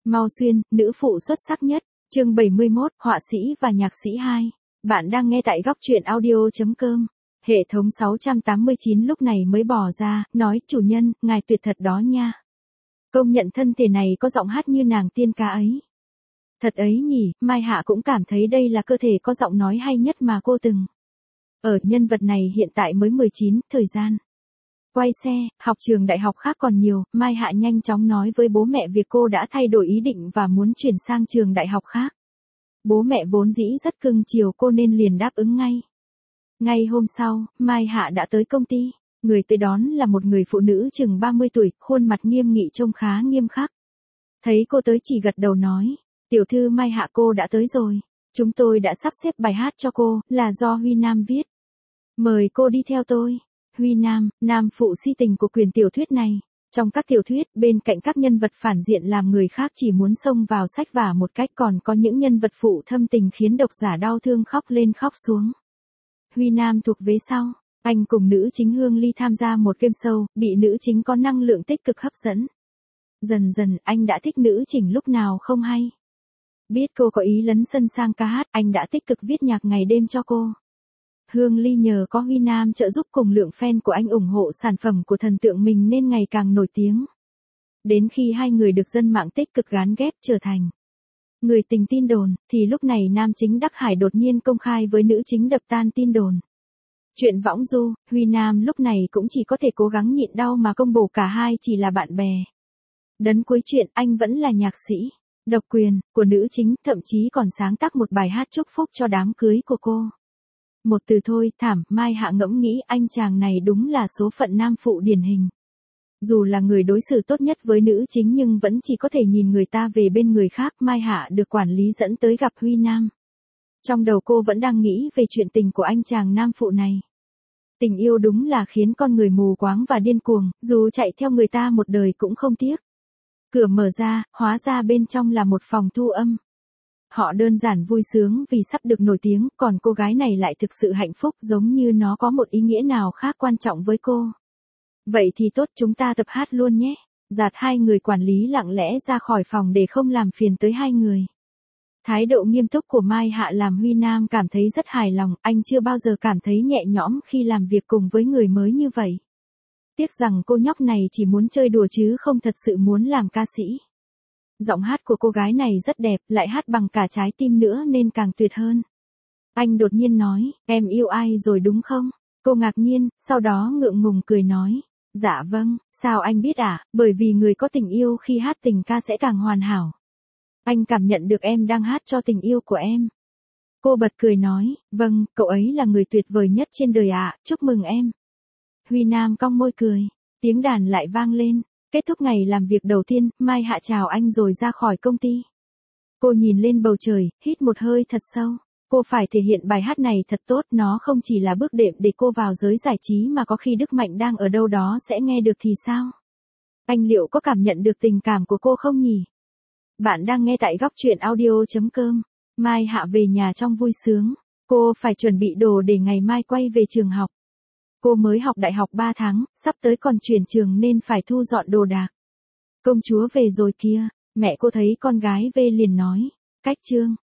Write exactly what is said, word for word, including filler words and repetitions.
Mao Xuyên, nữ phụ xuất sắc nhất. Chương bảy mươi mốt, họa sĩ và nhạc sĩ hai. Bạn đang nghe tại góc truyện audio chấm com. Hệ thống sáu trăm tám mươi chín lúc này mới bỏ ra, nói chủ nhân, ngài tuyệt thật đó nha. Công nhận thân thể này có giọng hát như nàng tiên ca ấy. Thật ấy nhỉ, Mai Hạ cũng cảm thấy đây là cơ thể có giọng nói hay nhất mà cô từng. Ở nhân vật này hiện tại mới mười chín, thời gian. Quay xe, học trường đại học khác còn nhiều, Mai Hạ nhanh chóng nói với bố mẹ việc cô đã thay đổi ý định và muốn chuyển sang trường đại học khác. Bố mẹ vốn dĩ rất cưng chiều cô nên liền đáp ứng ngay. Ngay hôm sau, Mai Hạ đã tới công ty, người tới đón là một người phụ nữ chừng ba mươi tuổi, khuôn mặt nghiêm nghị trông khá nghiêm khắc. Thấy cô tới chỉ gật đầu nói, tiểu thư Mai Hạ cô đã tới rồi, chúng tôi đã sắp xếp bài hát cho cô, là do Huy Nam viết. Mời cô đi theo tôi. Huy Nam, nam phụ si tình của quyển tiểu thuyết này. Trong các tiểu thuyết, bên cạnh các nhân vật phản diện làm người khác chỉ muốn xông vào sách vả một cách, còn có những nhân vật phụ thâm tình khiến độc giả đau thương khóc lên khóc xuống. Huy Nam thuộc vế sau, anh cùng nữ chính Hương Ly tham gia một game show, bị nữ chính có năng lượng tích cực hấp dẫn. Dần dần, anh đã thích nữ chính lúc nào không hay. Biết cô có ý lấn sân sang ca hát, anh đã tích cực viết nhạc ngày đêm cho cô. Hương Ly nhờ có Huy Nam trợ giúp cùng lượng fan của anh ủng hộ sản phẩm của thần tượng mình nên ngày càng nổi tiếng. Đến khi hai người được dân mạng tích cực gán ghép trở thành người tình tin đồn, thì lúc này nam chính Đắc Hải đột nhiên công khai với nữ chính đập tan tin đồn. Chuyện võng du, Huy Nam lúc này cũng chỉ có thể cố gắng nhịn đau mà công bố cả hai chỉ là bạn bè. Đến cuối chuyện anh vẫn là nhạc sĩ, độc quyền, của nữ chính, thậm chí còn sáng tác một bài hát chúc phúc cho đám cưới của cô. Một từ thôi, thảm, Mai Hạ ngẫm nghĩ anh chàng này đúng là số phận nam phụ điển hình. Dù là người đối xử tốt nhất với nữ chính nhưng vẫn chỉ có thể nhìn người ta về bên người khác. Mai Hạ được quản lý dẫn tới gặp Huy Nam. Trong đầu cô vẫn đang nghĩ về chuyện tình của anh chàng nam phụ này. Tình yêu đúng là khiến con người mù quáng và điên cuồng, dù chạy theo người ta một đời cũng không tiếc. Cửa mở ra, hóa ra bên trong là một phòng thu âm. Họ đơn giản vui sướng vì sắp được nổi tiếng, còn cô gái này lại thực sự hạnh phúc giống như nó có một ý nghĩa nào khác quan trọng với cô. Vậy thì tốt, chúng ta tập hát luôn nhé. Dạt hai người quản lý lặng lẽ ra khỏi phòng để không làm phiền tới hai người. Thái độ nghiêm túc của Mai Hạ làm Huy Nam cảm thấy rất hài lòng, anh chưa bao giờ cảm thấy nhẹ nhõm khi làm việc cùng với người mới như vậy. Tiếc rằng cô nhóc này chỉ muốn chơi đùa chứ không thật sự muốn làm ca sĩ. Giọng hát của cô gái này rất đẹp, lại hát bằng cả trái tim nữa nên càng tuyệt hơn. Anh đột nhiên nói, em yêu ai rồi đúng không? Cô ngạc nhiên, sau đó ngượng ngùng cười nói, dạ vâng, sao anh biết à, bởi vì người có tình yêu khi hát tình ca sẽ càng hoàn hảo. Anh cảm nhận được em đang hát cho tình yêu của em. Cô bật cười nói, vâng, cậu ấy là người tuyệt vời nhất trên đời ạ, chúc mừng em. Huy Nam cong môi cười, tiếng đàn lại vang lên. Kết thúc ngày làm việc đầu tiên, Mai Hạ chào anh rồi ra khỏi công ty. Cô nhìn lên bầu trời, hít một hơi thật sâu. Cô phải thể hiện bài hát này thật tốt, nó không chỉ là bước đệm để cô vào giới giải trí mà có khi Đức Mạnh đang ở đâu đó sẽ nghe được thì sao? Anh liệu có cảm nhận được tình cảm của cô không nhỉ? Bạn đang nghe tại góc truyện audio chấm com. Mai Hạ về nhà trong vui sướng. Cô phải chuẩn bị đồ để ngày mai quay về trường học. Cô mới học đại học ba tháng, sắp tới còn chuyển trường nên phải thu dọn đồ đạc. Công chúa về rồi kia, mẹ cô thấy con gái về liền nói, cách trương,